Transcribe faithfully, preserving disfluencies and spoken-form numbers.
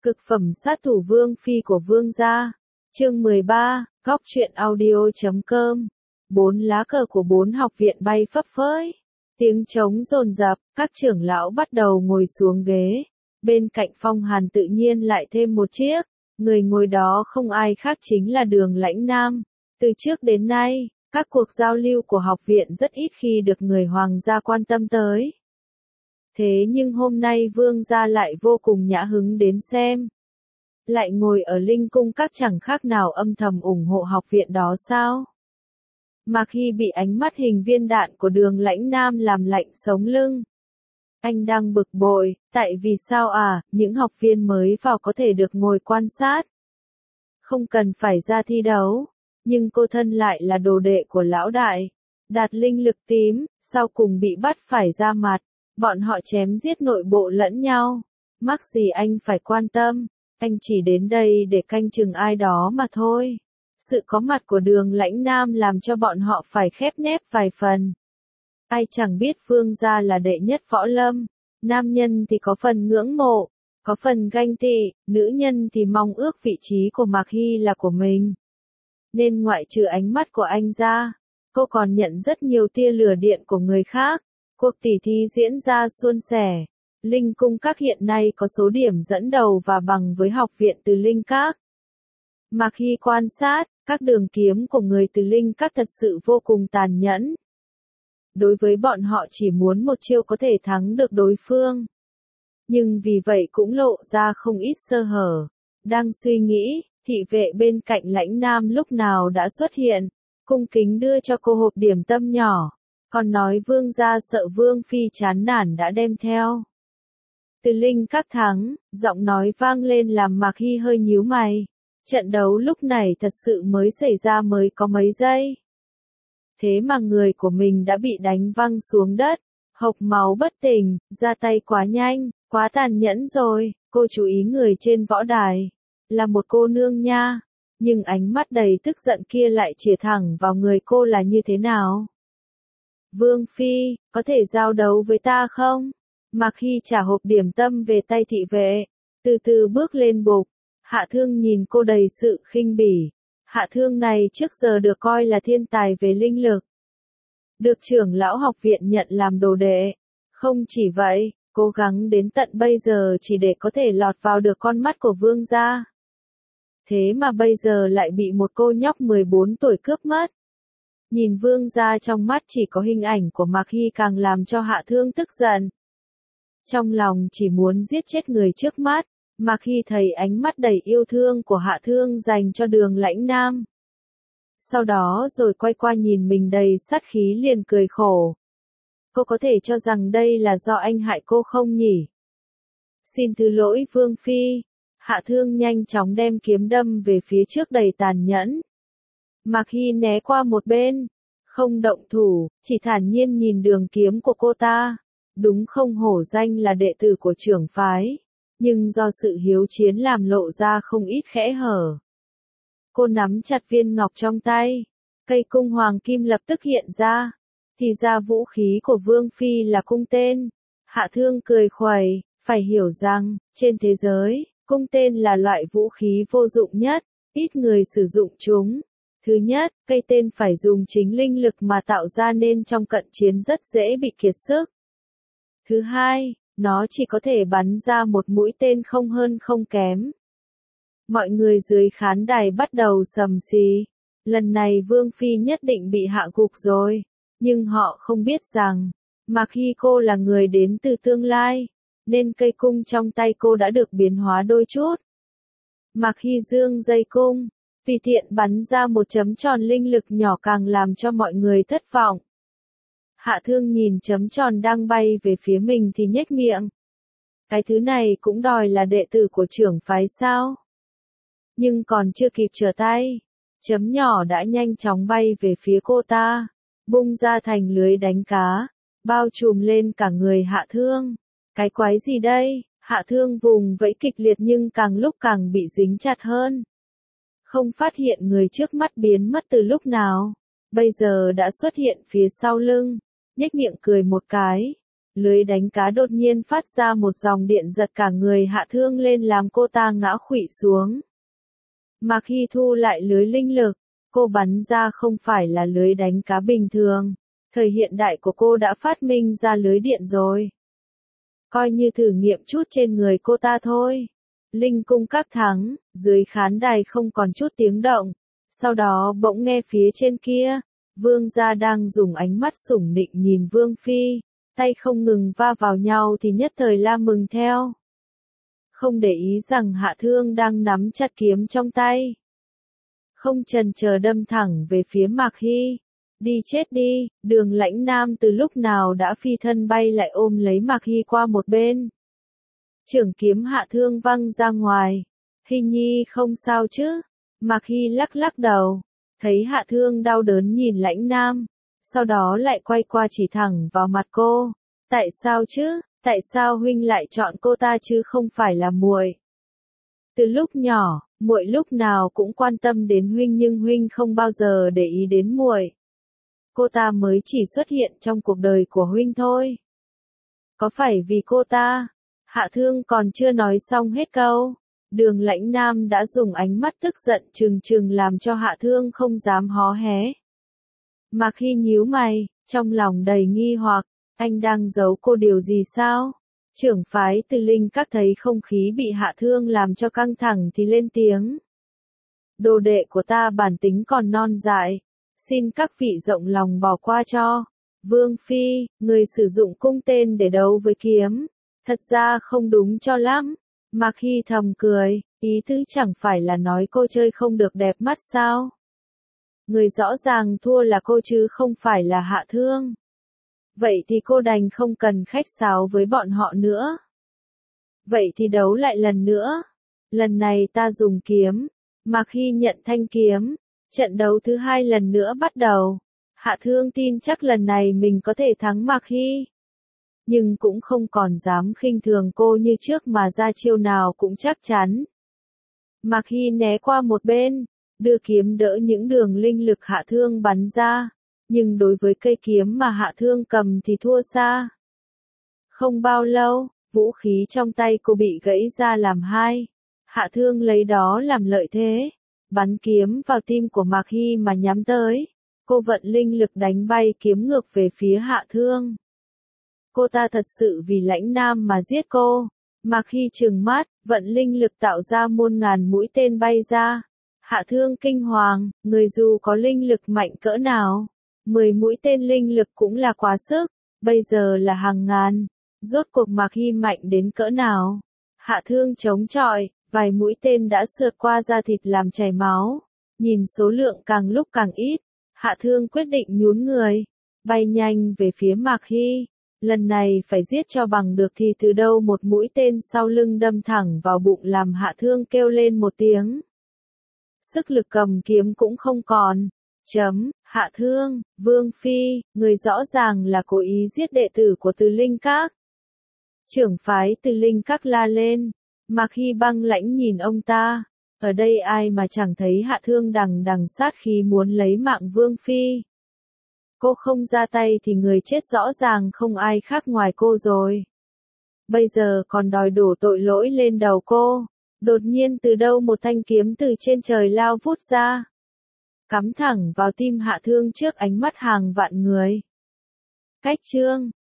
Cực phẩm sát thủ Vương Phi của Vương gia. Chương mười ba, góc truyện audio.com. Bốn lá cờ của bốn học viện bay phấp phới. Tiếng trống dồn dập, các trưởng lão bắt đầu ngồi xuống ghế. Bên cạnh Phong Hàn tự nhiên lại thêm một chiếc. Người ngồi đó không ai khác chính là Đường Lãnh Nam. Từ trước đến nay, các cuộc giao lưu của học viện rất ít khi được người hoàng gia quan tâm tới. Thế nhưng hôm nay vương gia lại vô cùng nhã hứng đến xem. Lại ngồi ở linh cung các chẳng khác nào âm thầm ủng hộ học viện đó sao? Mà khi bị ánh mắt hình viên đạn của Đường Lãnh Nam làm lạnh sống lưng. Anh đang bực bội, tại vì sao à, những học viên mới vào có thể được ngồi quan sát. Không cần phải ra thi đấu, nhưng cô thân lại là đồ đệ của lão đại. Đạt linh lực tím, sau cùng bị bắt phải ra mặt. Bọn họ chém giết nội bộ lẫn nhau. Mắc gì anh phải quan tâm, anh chỉ đến đây để canh chừng ai đó mà thôi. Sự có mặt của Đường Lãnh Nam làm cho bọn họ phải khép nép vài phần. Ai chẳng biết vương gia là đệ nhất võ lâm, nam nhân thì có phần ngưỡng mộ, có phần ganh tị, nữ nhân thì mong ước vị trí của Mạc Hy là của mình. Nên ngoại trừ ánh mắt của anh ra, cô còn nhận rất nhiều tia lửa điện của người khác. Cuộc tỉ thí diễn ra suôn sẻ. Linh cung các hiện nay có số điểm dẫn đầu và bằng với học viện từ Linh các. Mà khi quan sát, các đường kiếm của người từ Linh các thật sự vô cùng tàn nhẫn. Đối với bọn họ chỉ muốn một chiêu có thể thắng được đối phương. Nhưng vì vậy cũng lộ ra không ít sơ hở. Đang suy nghĩ, thị vệ bên cạnh Lãnh Nam lúc nào đã xuất hiện, cung kính đưa cho cô hộp điểm tâm nhỏ. Còn nói vương gia sợ vương phi chán nản đã đem theo. Từ Linh các thắng, giọng nói vang lên làm Mạc Hy hơi nhíu mày. Trận đấu lúc này thật sự mới xảy ra mới có mấy giây. Thế mà người của mình đã bị đánh văng xuống đất, hộc máu bất tỉnh, ra tay quá nhanh, quá tàn nhẫn rồi. Cô chú ý người trên võ đài, là một cô nương nha. Nhưng ánh mắt đầy tức giận kia lại chĩa thẳng vào người cô là như thế nào? Vương Phi, có thể giao đấu với ta không? Mạc Hy trả hộp điểm tâm về tay thị vệ, từ từ bước lên bục. Hạ Thương nhìn cô đầy sự khinh bỉ. Hạ Thương này trước giờ được coi là thiên tài về linh lực. Được trưởng lão học viện nhận làm đồ đệ. Không chỉ vậy, cố gắng đến tận bây giờ chỉ để có thể lọt vào được con mắt của vương gia. Thế mà bây giờ lại bị một cô nhóc mười bốn tuổi cướp mất. Nhìn vương gia trong mắt chỉ có hình ảnh của Mạc Hy càng làm cho Hạ Thương tức giận. Trong lòng chỉ muốn giết chết người trước mắt, Mạc Hy thấy ánh mắt đầy yêu thương của Hạ Thương dành cho Đường Lãnh Nam. Sau đó rồi quay qua nhìn mình đầy sát khí liền cười khổ. Cô có thể cho rằng đây là do anh hại cô không nhỉ? Xin thứ lỗi Vương Phi. Hạ Thương nhanh chóng đem kiếm đâm về phía trước đầy tàn nhẫn. Mạc Hy né qua một bên, không động thủ, chỉ thản nhiên nhìn đường kiếm của cô ta. Đúng không hổ danh là đệ tử của trưởng phái, nhưng do sự hiếu chiến làm lộ ra không ít khẽ hở. Cô nắm chặt viên ngọc trong tay, cây cung hoàng kim lập tức hiện ra, thì ra vũ khí của Vương Phi là cung tên. Hạ Thương cười khuẩy, phải hiểu rằng, trên thế giới, cung tên là loại vũ khí vô dụng nhất, ít người sử dụng chúng. Thứ nhất, cây tên phải dùng chính linh lực mà tạo ra nên trong cận chiến rất dễ bị kiệt sức. Thứ hai, nó chỉ có thể bắn ra một mũi tên không hơn không kém. Mọi người dưới khán đài bắt đầu sầm xì. Lần này Vương Phi nhất định bị hạ gục rồi. Nhưng họ không biết rằng, mà khi cô là người đến từ tương lai, nên cây cung trong tay cô đã được biến hóa đôi chút. Mà khi dương dây cung, vì tiện bắn ra một chấm tròn linh lực nhỏ càng làm cho mọi người thất vọng. Hạ Thương nhìn chấm tròn đang bay về phía mình thì nhếch miệng. Cái thứ này cũng đòi là đệ tử của trưởng phái sao? Nhưng còn chưa kịp trở tay, chấm nhỏ đã nhanh chóng bay về phía cô ta, bung ra thành lưới đánh cá, bao trùm lên cả người Hạ Thương. Cái quái gì đây? Hạ Thương vùng vẫy kịch liệt nhưng càng lúc càng bị dính chặt hơn. Không phát hiện người trước mắt biến mất từ lúc nào, bây giờ đã xuất hiện phía sau lưng, nhếch miệng cười một cái. Lưới đánh cá đột nhiên phát ra một dòng điện giật cả người Hạ Thương lên làm cô ta ngã khuỵu xuống. Mạc Hy thu lại lưới linh lực, cô bắn ra không phải là lưới đánh cá bình thường. Thời hiện đại của cô đã phát minh ra lưới điện rồi. Coi như thử nghiệm chút trên người cô ta thôi. Linh cung các thắng, dưới khán đài không còn chút tiếng động. Sau đó bỗng nghe phía trên kia, Vương gia đang dùng ánh mắt sủng nịnh nhìn Vương Phi, tay không ngừng va vào nhau thì nhất thời la mừng theo. Không để ý rằng Hạ Thương đang nắm chặt kiếm trong tay. Không chần chờ đâm thẳng về phía Mạc Hy. Đi chết đi, Đường Lãnh Nam từ lúc nào đã phi thân bay lại ôm lấy Mạc Hy qua một bên. Trưởng kiếm Hạ Thương văng ra ngoài. Hy nhi không sao chứ? Mạc Hy lắc lắc đầu. Thấy Hạ Thương đau đớn nhìn Lãnh Nam. Sau đó lại quay qua chỉ thẳng vào mặt cô. Tại sao chứ? Tại sao huynh lại chọn cô ta chứ không phải là muội? Từ lúc nhỏ, muội lúc nào cũng quan tâm đến huynh nhưng huynh không bao giờ để ý đến muội. Cô ta mới chỉ xuất hiện trong cuộc đời của huynh thôi. Có phải vì cô ta? Hạ Thương còn chưa nói xong hết câu. Đường Lãnh Nam đã dùng ánh mắt tức giận trừng trừng làm cho Hạ Thương không dám hó hé. Mạc Hy nhíu mày, trong lòng đầy nghi hoặc, anh đang giấu cô điều gì sao? Trưởng phái Từ Linh Các thấy không khí bị Hạ Thương làm cho căng thẳng thì lên tiếng. Đồ đệ của ta bản tính còn non dại, xin các vị rộng lòng bỏ qua cho. Vương Phi, người sử dụng cung tên để đấu với kiếm, thật ra không đúng cho lắm. Mạc Hy thầm cười, ý tứ chẳng phải là nói cô chơi không được đẹp mắt sao? Người rõ ràng thua là cô chứ không phải là Hạ Thương. Vậy thì cô đành không cần khách sáo với bọn họ nữa. Vậy thì đấu lại lần nữa. Lần này ta dùng kiếm. Mạc Hy nhận thanh kiếm. Trận đấu thứ hai lần nữa bắt đầu. Hạ Thương tin chắc lần này mình có thể thắng Mạc Hy. Nhưng cũng không còn dám khinh thường cô như trước mà ra chiêu nào cũng chắc chắn. Mạc Hy né qua một bên, đưa kiếm đỡ những đường linh lực Hạ Thương bắn ra. Nhưng đối với cây kiếm mà Hạ Thương cầm thì thua xa. Không bao lâu, vũ khí trong tay cô bị gãy ra làm hai. Hạ Thương lấy đó làm lợi thế. Bắn kiếm vào tim của Mạc Hy mà nhắm tới. Cô vận linh lực đánh bay kiếm ngược về phía Hạ Thương. Cô ta thật sự vì Lãnh Nam mà giết cô. Mạc Hy trừng mắt, vận linh lực tạo ra muôn ngàn mũi tên bay ra. Hạ Thương kinh hoàng, người dù có linh lực mạnh cỡ nào. Mười mũi tên linh lực cũng là quá sức, bây giờ là hàng ngàn. Rốt cuộc Mạc Hy mạnh đến cỡ nào? Hạ Thương chống chọi, vài mũi tên đã sượt qua da thịt làm chảy máu. Nhìn số lượng càng lúc càng ít, Hạ Thương quyết định nhún người, bay nhanh về phía Mạc Hy. Lần này phải giết cho bằng được thì từ đâu một mũi tên sau lưng đâm thẳng vào bụng làm Hạ Thương kêu lên một tiếng. Sức lực cầm kiếm cũng không còn. Chấm, Hạ Thương, Vương Phi, người rõ ràng là cố ý giết đệ tử của Từ Linh Các. Trưởng phái Từ Linh Các la lên. Mạc Hy băng lãnh nhìn ông ta. Ở đây ai mà chẳng thấy Hạ Thương đằng đằng sát khí muốn lấy mạng Vương Phi. Cô không ra tay thì người chết rõ ràng không ai khác ngoài cô rồi. Bây giờ còn đòi đổ tội lỗi lên đầu cô. Đột nhiên từ đâu một thanh kiếm từ trên trời lao vút ra. Cắm thẳng vào tim Hạ Thương trước ánh mắt hàng vạn người. Cách chương